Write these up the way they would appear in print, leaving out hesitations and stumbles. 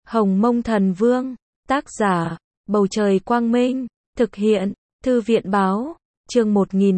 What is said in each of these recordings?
Hồng Mông Thần Vương, tác giả, Bầu Trời Quang Minh, thực hiện, Thư viện Báo, chương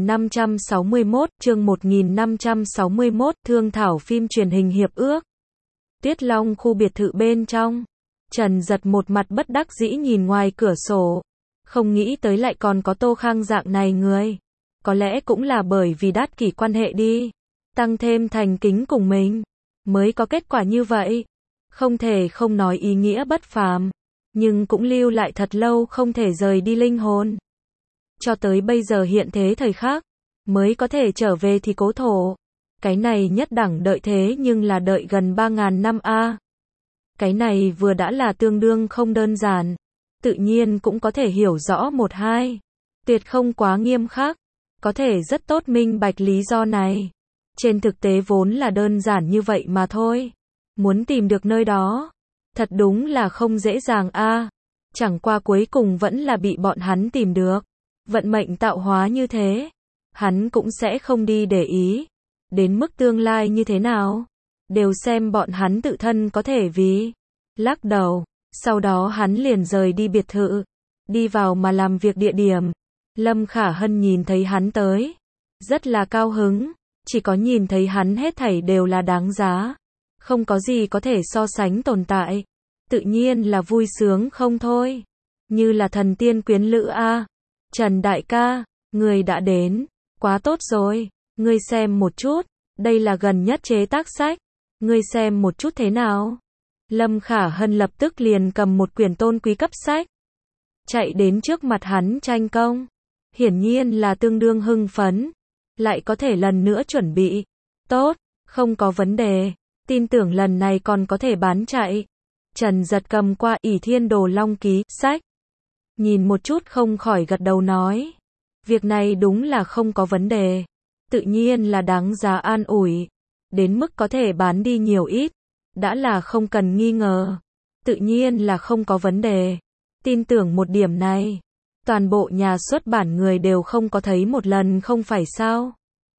1561, thương thảo phim truyền hình hiệp ước. Tuyết Long khu biệt thự bên trong, Trần Giật một mặt bất đắc dĩ nhìn ngoài cửa sổ, không nghĩ tới lại còn có Tô Khang dạng này người. Có lẽ cũng là bởi vì đát kỷ quan hệ đi, tăng thêm thành kính cùng mình, mới có kết quả như vậy. Không thể không nói ý nghĩa bất phàm, nhưng cũng lưu lại thật lâu không thể rời đi linh hồn. Cho tới bây giờ hiện thế thời khắc, mới có thể trở về thì cố thổ. Cái này nhất đẳng đợi thế nhưng là đợi gần 3.000 năm a. Cái này vừa đã là tương đương không đơn giản, tự nhiên cũng có thể hiểu rõ một hai. Tuyệt không quá nghiêm khắc, có thể rất tốt minh bạch lý do này. Trên thực tế vốn là đơn giản như vậy mà thôi. Muốn tìm được nơi đó, thật đúng là không dễ dàng a. Chẳng qua cuối cùng vẫn là bị bọn hắn tìm được. Vận mệnh tạo hóa như thế, hắn cũng sẽ không đi để ý. Đến mức tương lai như thế nào, đều xem bọn hắn tự thân có thể vì. Lắc đầu, sau đó hắn liền rời đi biệt thự, đi vào mà làm việc địa điểm. Lâm Khả Hân nhìn thấy hắn tới, rất là cao hứng, chỉ có nhìn thấy hắn hết thảy đều là đáng giá. Không có gì có thể so sánh tồn tại, tự nhiên là vui sướng không thôi. Như là thần tiên quyến lữ a. Trần đại ca, người đã đến, quá tốt rồi, ngươi xem một chút, đây là gần nhất chế tác sách, ngươi xem một chút thế nào. Lâm Khả Hân lập tức liền cầm một quyển tôn quý cấp sách, chạy đến trước mặt hắn tranh công, hiển nhiên là tương đương hưng phấn, lại có thể lần nữa chuẩn bị, tốt, không có vấn đề, tin tưởng lần này còn có thể bán chạy. Trần Giật cầm qua ỷ Thiên Đồ Long ký sách, nhìn một chút không khỏi gật đầu nói, việc này đúng là không có vấn đề, tự nhiên là đáng giá an ủi, đến mức có thể bán đi nhiều ít, đã là không cần nghi ngờ, tự nhiên là không có vấn đề, tin tưởng một điểm này, toàn bộ nhà xuất bản người đều không có thấy một lần không phải sao.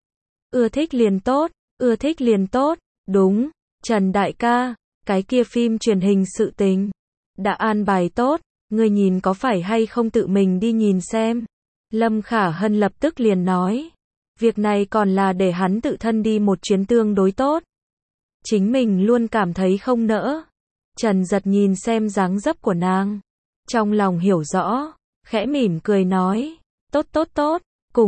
Ưa thích liền tốt, ưa thích liền tốt, đúng, Trần đại ca, cái kia phim truyền hình sự tình, đã an bài tốt. Ngươi nhìn có phải hay không tự mình đi nhìn xem. Lâm Khả Hân lập tức liền nói. Việc này còn là để hắn tự thân đi một chuyến tương đối tốt. Chính mình luôn cảm thấy không nỡ. Trần Giật nhìn xem dáng dấp của nàng, trong lòng hiểu rõ, khẽ mỉm cười nói. Tốt tốt tốt,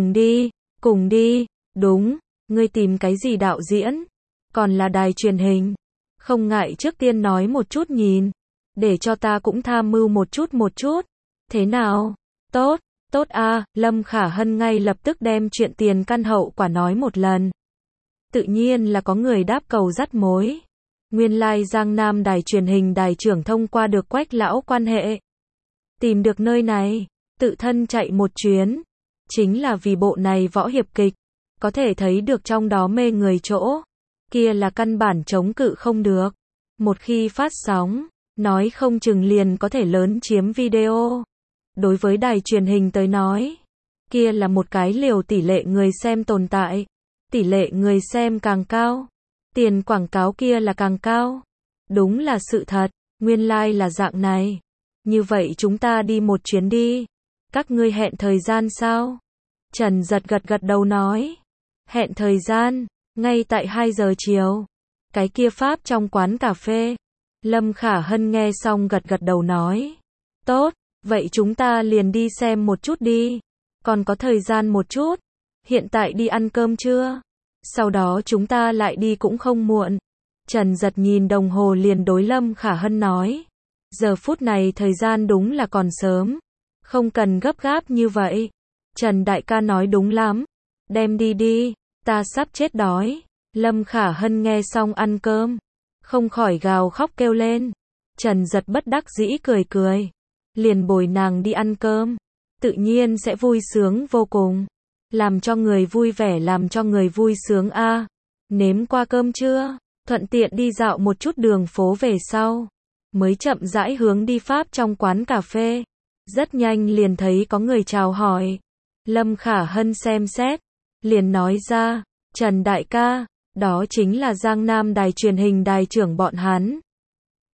cùng đi, đúng, ngươi tìm cái gì đạo diễn, còn là đài truyền hình. Không ngại trước tiên nói một chút nhìn. Để cho ta cũng tham mưu một chút. Thế nào? Tốt, tốt a. Lâm Khả Hân ngay lập tức đem chuyện tiền căn hậu quả nói một lần. Tự nhiên là có người đáp cầu dắt mối. Nguyên lai Giang Nam đài truyền hình đài trưởng thông qua được Quách lão quan hệ. Tìm được nơi này, tự thân chạy một chuyến. Chính là vì bộ này võ hiệp kịch. Có thể thấy được trong đó mê người chỗ. Kia là căn bản chống cự không được. Một khi phát sóng, nói không chừng liền có thể lớn chiếm video. Đối với đài truyền hình tới nói, kia là một cái liều tỷ lệ người xem tồn tại. Tỷ lệ người xem càng cao, tiền quảng cáo kia là càng cao. Đúng là sự thật, nguyên lai là dạng này. Như vậy chúng ta đi một chuyến đi. Các ngươi hẹn thời gian sao? Trần Giật gật đầu nói. Hẹn thời gian, ngay tại 2 giờ chiều. Cái kia Pháp trong quán cà phê. Lâm Khả Hân nghe xong gật đầu nói. Tốt, vậy chúng ta liền đi xem một chút đi. Còn có thời gian một chút. Hiện tại đi ăn cơm chưa? Sau đó chúng ta lại đi cũng không muộn. Trần Giật nhìn đồng hồ liền đối Lâm Khả Hân nói. Giờ phút này thời gian đúng là còn sớm. Không cần gấp gáp như vậy. Trần đại ca nói đúng lắm. Đem đi, ta sắp chết đói. Lâm Khả Hân nghe xong ăn cơm, không khỏi gào khóc kêu lên. Trần Giật bất đắc dĩ cười. Liền bồi nàng đi ăn cơm. Tự nhiên sẽ vui sướng vô cùng. Làm cho người vui vẻ, làm cho người vui sướng a. Nếm qua cơm chưa? Thuận tiện đi dạo một chút đường phố về sau. Mới chậm rãi hướng đi Pháp trong quán cà phê. Rất nhanh liền thấy có người chào hỏi. Lâm Khả Hân xem xét, liền nói ra. Trần đại ca, đó chính là Giang Nam đài truyền hình đài trưởng bọn hắn.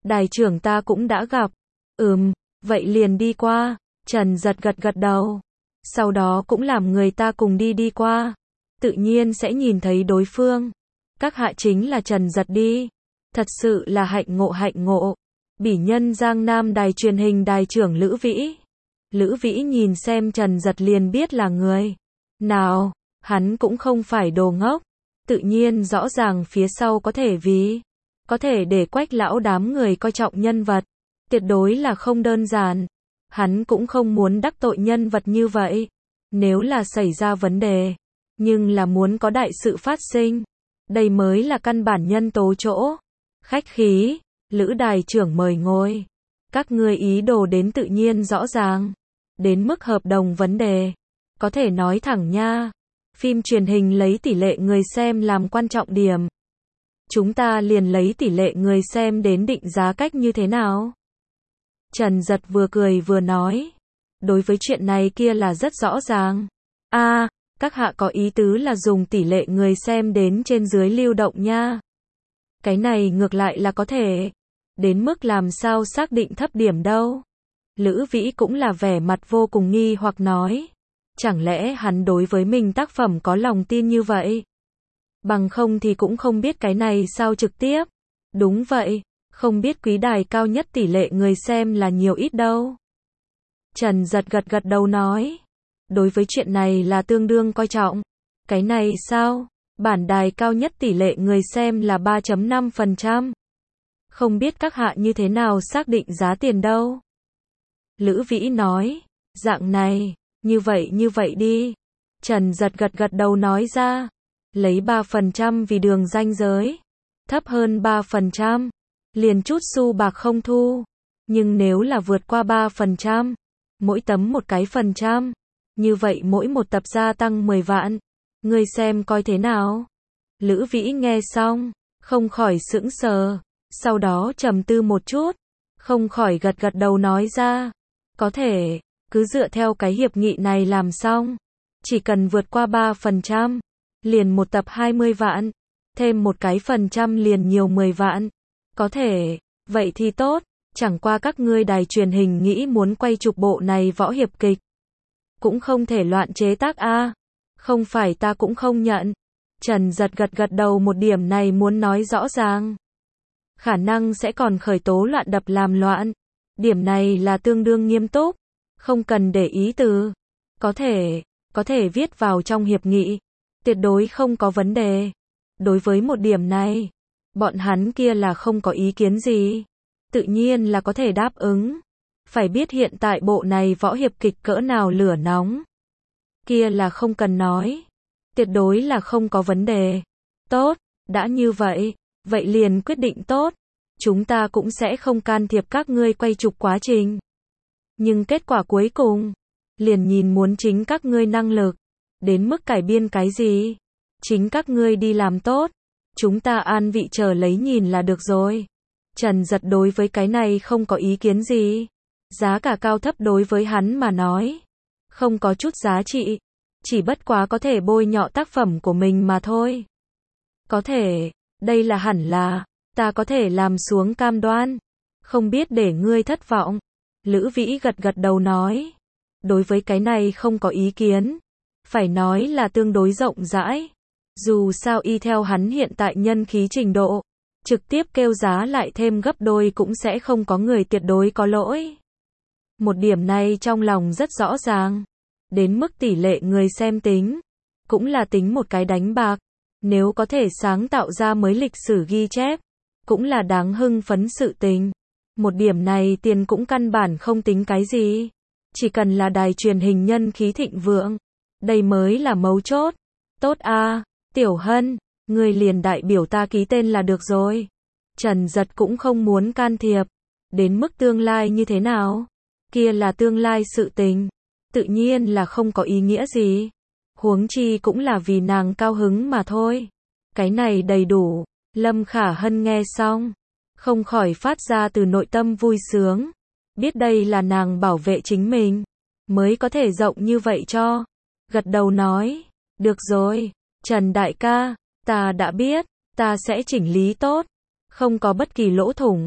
Đài trưởng ta cũng đã gặp. Vậy liền đi qua. Trần Giật gật gật đầu. Sau đó cũng làm người ta cùng đi qua. Tự nhiên sẽ nhìn thấy đối phương. Các hạ chính là Trần Giật đi. Thật sự là hạnh ngộ. Bỉ nhân Giang Nam đài truyền hình đài trưởng Lữ Vĩ. Lữ Vĩ nhìn xem Trần Giật liền biết là người nào. Hắn cũng không phải đồ ngốc. Tự nhiên rõ ràng phía sau có thể để Quách lão đám người coi trọng nhân vật. Tuyệt đối là không đơn giản. Hắn cũng không muốn đắc tội nhân vật như vậy. Nếu là xảy ra vấn đề, nhưng là muốn có đại sự phát sinh. Đây mới là căn bản nhân tố chỗ. Khách khí, Lữ đài trưởng mời ngồi. Các ngươi ý đồ đến tự nhiên rõ ràng. Đến mức hợp đồng vấn đề, có thể nói thẳng nha. Phim truyền hình lấy tỷ lệ người xem làm quan trọng điểm. Chúng ta liền lấy tỷ lệ người xem đến định giá cách như thế nào. Trần Giật vừa cười vừa nói. Đối với chuyện này kia là rất rõ ràng. Các hạ có ý tứ là dùng tỷ lệ người xem đến trên dưới lưu động nha. Cái này ngược lại là có thể. Đến mức làm sao xác định thấp điểm đâu. Lữ Vĩ cũng là vẻ mặt vô cùng nghi hoặc nói. Chẳng lẽ hắn đối với mình tác phẩm có lòng tin như vậy? Bằng không thì cũng không biết cái này sao trực tiếp. Đúng vậy, không biết quý đài cao nhất tỷ lệ người xem là nhiều ít đâu. Trần Giật gật đầu nói. Đối với chuyện này là tương đương coi trọng. Cái này sao? Bản đài cao nhất tỷ lệ người xem là 3.5%. Không biết các hạ như thế nào xác định giá tiền đâu. Lữ Vĩ nói. Dạng này, như vậy đi. Trần Giật gật đầu nói ra. Lấy 3% vì đường ranh giới. Thấp hơn 3%. Liền chút xu bạc không thu. Nhưng nếu là vượt qua 3%, mỗi tấm một cái phần trăm. Như vậy mỗi một tập gia tăng 10 vạn. Ngươi xem coi thế nào. Lữ Vĩ nghe xong, không khỏi sững sờ. Sau đó trầm tư một chút. Không khỏi gật đầu nói ra. Có thể, cứ dựa theo cái hiệp nghị này làm xong. Chỉ cần vượt qua 3%, liền một tập 20 vạn. Thêm một cái phần trăm liền nhiều 10 vạn. Có thể, vậy thì tốt. Chẳng qua các ngươi đài truyền hình nghĩ muốn quay chụp bộ này võ hiệp kịch. Cũng không thể loạn chế tác a. Không phải ta cũng không nhận. Trần Giật gật đầu một điểm này muốn nói rõ ràng. Khả năng sẽ còn khởi tố loạn đập làm loạn. Điểm này là tương đương nghiêm túc. Không cần để ý từ. Có thể viết vào trong hiệp nghị. Tuyệt đối không có vấn đề. Đối với một điểm này, bọn hắn kia là không có ý kiến gì. Tự nhiên là có thể đáp ứng. Phải biết hiện tại bộ này võ hiệp kịch cỡ nào lửa nóng. Kia là không cần nói. Tuyệt đối là không có vấn đề. Tốt, đã như vậy, vậy liền quyết định tốt. Chúng ta cũng sẽ không can thiệp các ngươi quay chụp quá trình. Nhưng kết quả cuối cùng, liền nhìn muốn chính các ngươi năng lực. Đến mức cải biên cái gì? Chính các ngươi đi làm tốt. Chúng ta an vị chờ lấy nhìn là được rồi. Trần Giật đối với cái này không có ý kiến gì. Giá cả cao thấp đối với hắn mà nói. Không có chút giá trị. Chỉ bất quá có thể bôi nhọ tác phẩm của mình mà thôi. Có thể, đây là hẳn là, ta có thể làm xuống cam đoan. Không biết để ngươi thất vọng. Lữ Vĩ gật đầu nói. Đối với cái này không có ý kiến. Phải nói là tương đối rộng rãi. Dù sao y theo hắn hiện tại nhân khí trình độ. Trực tiếp kêu giá lại thêm gấp đôi cũng sẽ không có người tuyệt đối có lỗi. Một điểm này trong lòng rất rõ ràng. Đến mức tỷ lệ người xem tính. Cũng là tính một cái đánh bạc. Nếu có thể sáng tạo ra mới lịch sử ghi chép. Cũng là đáng hưng phấn sự tình. Một điểm này tiền cũng căn bản không tính cái gì. Chỉ cần là đài truyền hình nhân khí thịnh vượng. Đây mới là mấu chốt. Tốt a, Tiểu Hân, ngươi liền đại biểu ta ký tên là được rồi. Trần Giật cũng không muốn can thiệp. Đến mức tương lai như thế nào? Kia là tương lai sự tình. Tự nhiên là không có ý nghĩa gì. Huống chi cũng là vì nàng cao hứng mà thôi. Cái này đầy đủ. Lâm Khả Hân nghe xong. Không khỏi phát ra từ nội tâm vui sướng. Biết đây là nàng bảo vệ chính mình. Mới có thể rộng như vậy cho. Gật đầu nói. Được rồi. Trần đại ca. Ta đã biết. Ta sẽ chỉnh lý tốt. Không có bất kỳ lỗ thủng.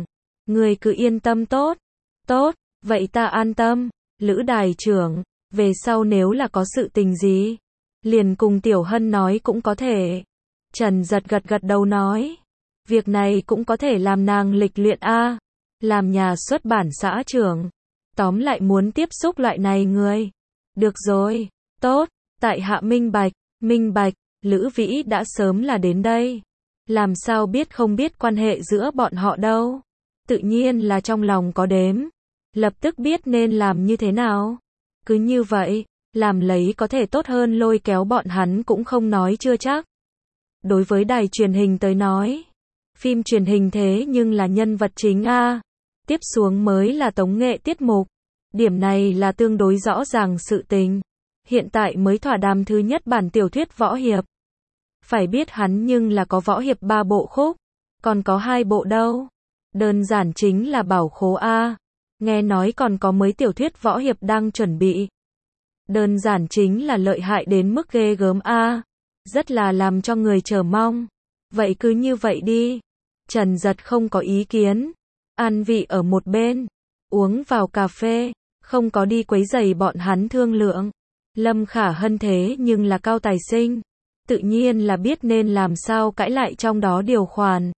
Ngươi cứ yên tâm tốt. Tốt, vậy ta an tâm. Lữ đài trưởng, về sau nếu là có sự tình gì, liền cùng Tiểu Hân nói cũng có thể. Trần Giật gật gật đầu nói. Việc này cũng có thể làm nàng lịch luyện a. Làm nhà xuất bản xã trưởng. Tóm lại muốn tiếp xúc loại này người. Được rồi, tốt, tại hạ minh bạch, Lữ Vĩ đã sớm là đến đây. Làm sao biết không biết quan hệ giữa bọn họ đâu. Tự nhiên là trong lòng có đếm. Lập tức biết nên làm như thế nào. Cứ như vậy, làm lấy có thể tốt hơn lôi kéo bọn hắn cũng không nói chưa chắc. Đối với đài truyền hình tới nói, phim truyền hình thế nhưng là nhân vật chính a. Tiếp xuống mới là tống nghệ tiết mục. Điểm này là tương đối rõ ràng sự tình. Hiện tại mới thỏa đàm thứ nhất bản tiểu thuyết võ hiệp. Phải biết hắn nhưng là có võ hiệp 3 bộ khúc, còn có 2 bộ đâu. Đơn giản chính là bảo khố a. Nghe nói còn có mới tiểu thuyết võ hiệp đang chuẩn bị. Đơn giản chính là lợi hại đến mức ghê gớm a. Rất là làm cho người chờ mong. Vậy cứ như vậy đi. Trần Giật không có ý kiến. An vị ở một bên, uống vào cà phê, không có đi quấy rầy bọn hắn thương lượng. Lâm Khả Hân thế nhưng là cao tài sinh, tự nhiên là biết nên làm sao cãi lại trong đó điều khoản.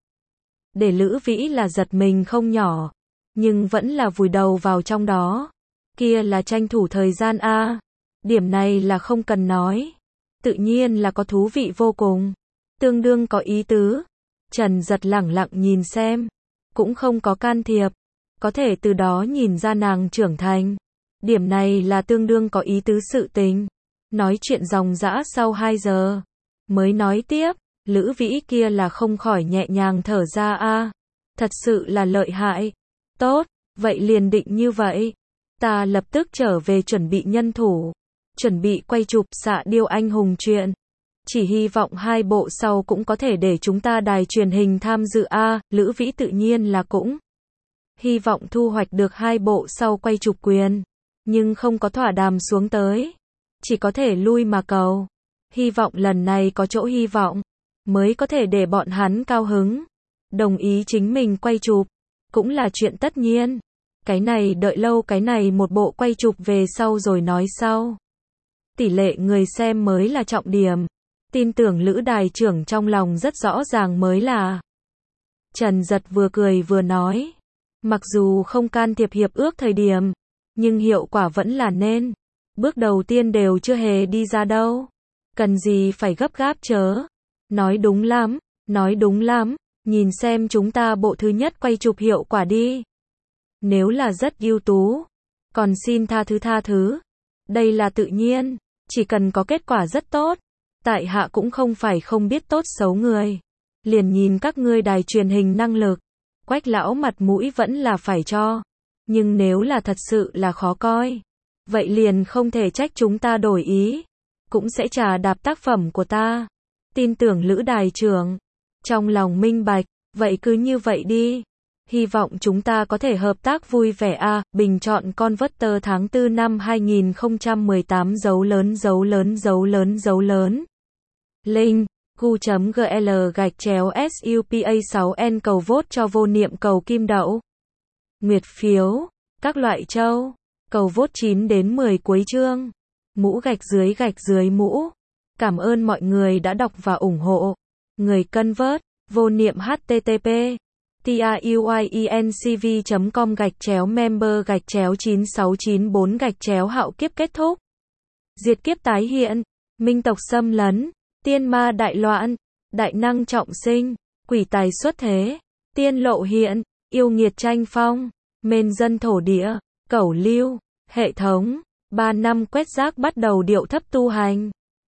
Để Lữ Vĩ là giật mình không nhỏ, nhưng vẫn là vùi đầu vào trong đó. Kia là tranh thủ thời gian a. Điểm này là không cần nói. Tự nhiên là có thú vị vô cùng. Tương đương có ý tứ. Trần Giật lẳng lặng nhìn xem, cũng không có can thiệp. Có thể từ đó nhìn ra nàng trưởng thành. Điểm này là tương đương có ý tứ sự tình. Nói chuyện ròng rã sau 2 giờ. Mới nói tiếp, Lữ Vĩ kia là không khỏi nhẹ nhàng thở ra a. Thật sự là lợi hại. Tốt, vậy liền định như vậy. Ta lập tức trở về chuẩn bị nhân thủ. Chuẩn bị quay chụp Xạ Điêu Anh Hùng truyện. Chỉ hy vọng 2 bộ sau cũng có thể để chúng ta đài truyền hình tham dự a. Lữ Vĩ tự nhiên là cũng hy vọng thu hoạch được 2 bộ sau quay chụp quyền. Nhưng không có thỏa đàm xuống tới. Chỉ có thể lui mà cầu. Hy vọng lần này có chỗ hy vọng. Mới có thể để bọn hắn cao hứng. Đồng ý chính mình quay chụp. Cũng là chuyện tất nhiên. Cái này đợi lâu cái này một bộ quay chụp về sau rồi nói sau. Tỷ lệ người xem mới là trọng điểm. Tin tưởng Lữ đài trưởng trong lòng rất rõ ràng mới là. Trần Giật vừa cười vừa nói. Mặc dù không can thiệp hiệp ước thời điểm, nhưng hiệu quả vẫn là nên. Bước đầu tiên đều chưa hề đi ra đâu. Cần gì phải gấp gáp chớ. Nói đúng lắm, nói đúng lắm. Nhìn xem chúng ta bộ thứ nhất quay chụp hiệu quả đi. Nếu là rất ưu tú, còn xin tha thứ. Đây là tự nhiên, chỉ cần có kết quả rất tốt. Tại hạ cũng không phải không biết tốt xấu người. Liền nhìn các ngươi đài truyền hình năng lực. Quách lão mặt mũi vẫn là phải cho. Nhưng nếu là thật sự là khó coi, vậy liền không thể trách chúng ta đổi ý. Cũng sẽ trà đạp tác phẩm của ta. Tin tưởng Lữ đài trưởng. Trong lòng minh bạch, vậy cứ như vậy đi. Hy vọng chúng ta có thể hợp tác vui vẻ a. Bình chọn Converter tháng 4 năm 2018 dấu lớn. Link gu.gl/supa6n cầu vote cho vô niệm cầu kim đậu. Nguyệt phiếu, các loại châu, cầu vote 9 đến 10 cuối chương. Mũ gạch dưới mũ. Cảm ơn mọi người đã đọc và ủng hộ. Người convert, vô niệm http tiuyencv.com/member/9694/hạo kiếp kết thúc. Diệt kiếp tái hiện, minh tộc xâm lấn, tiên ma đại loạn, đại năng trọng sinh, quỷ tài xuất thế, tiên lộ hiện, yêu nghiệt tranh phong, mên dân thổ địa, cẩu lưu, hệ thống, 3 năm quét rác bắt đầu điệu thấp tu hành.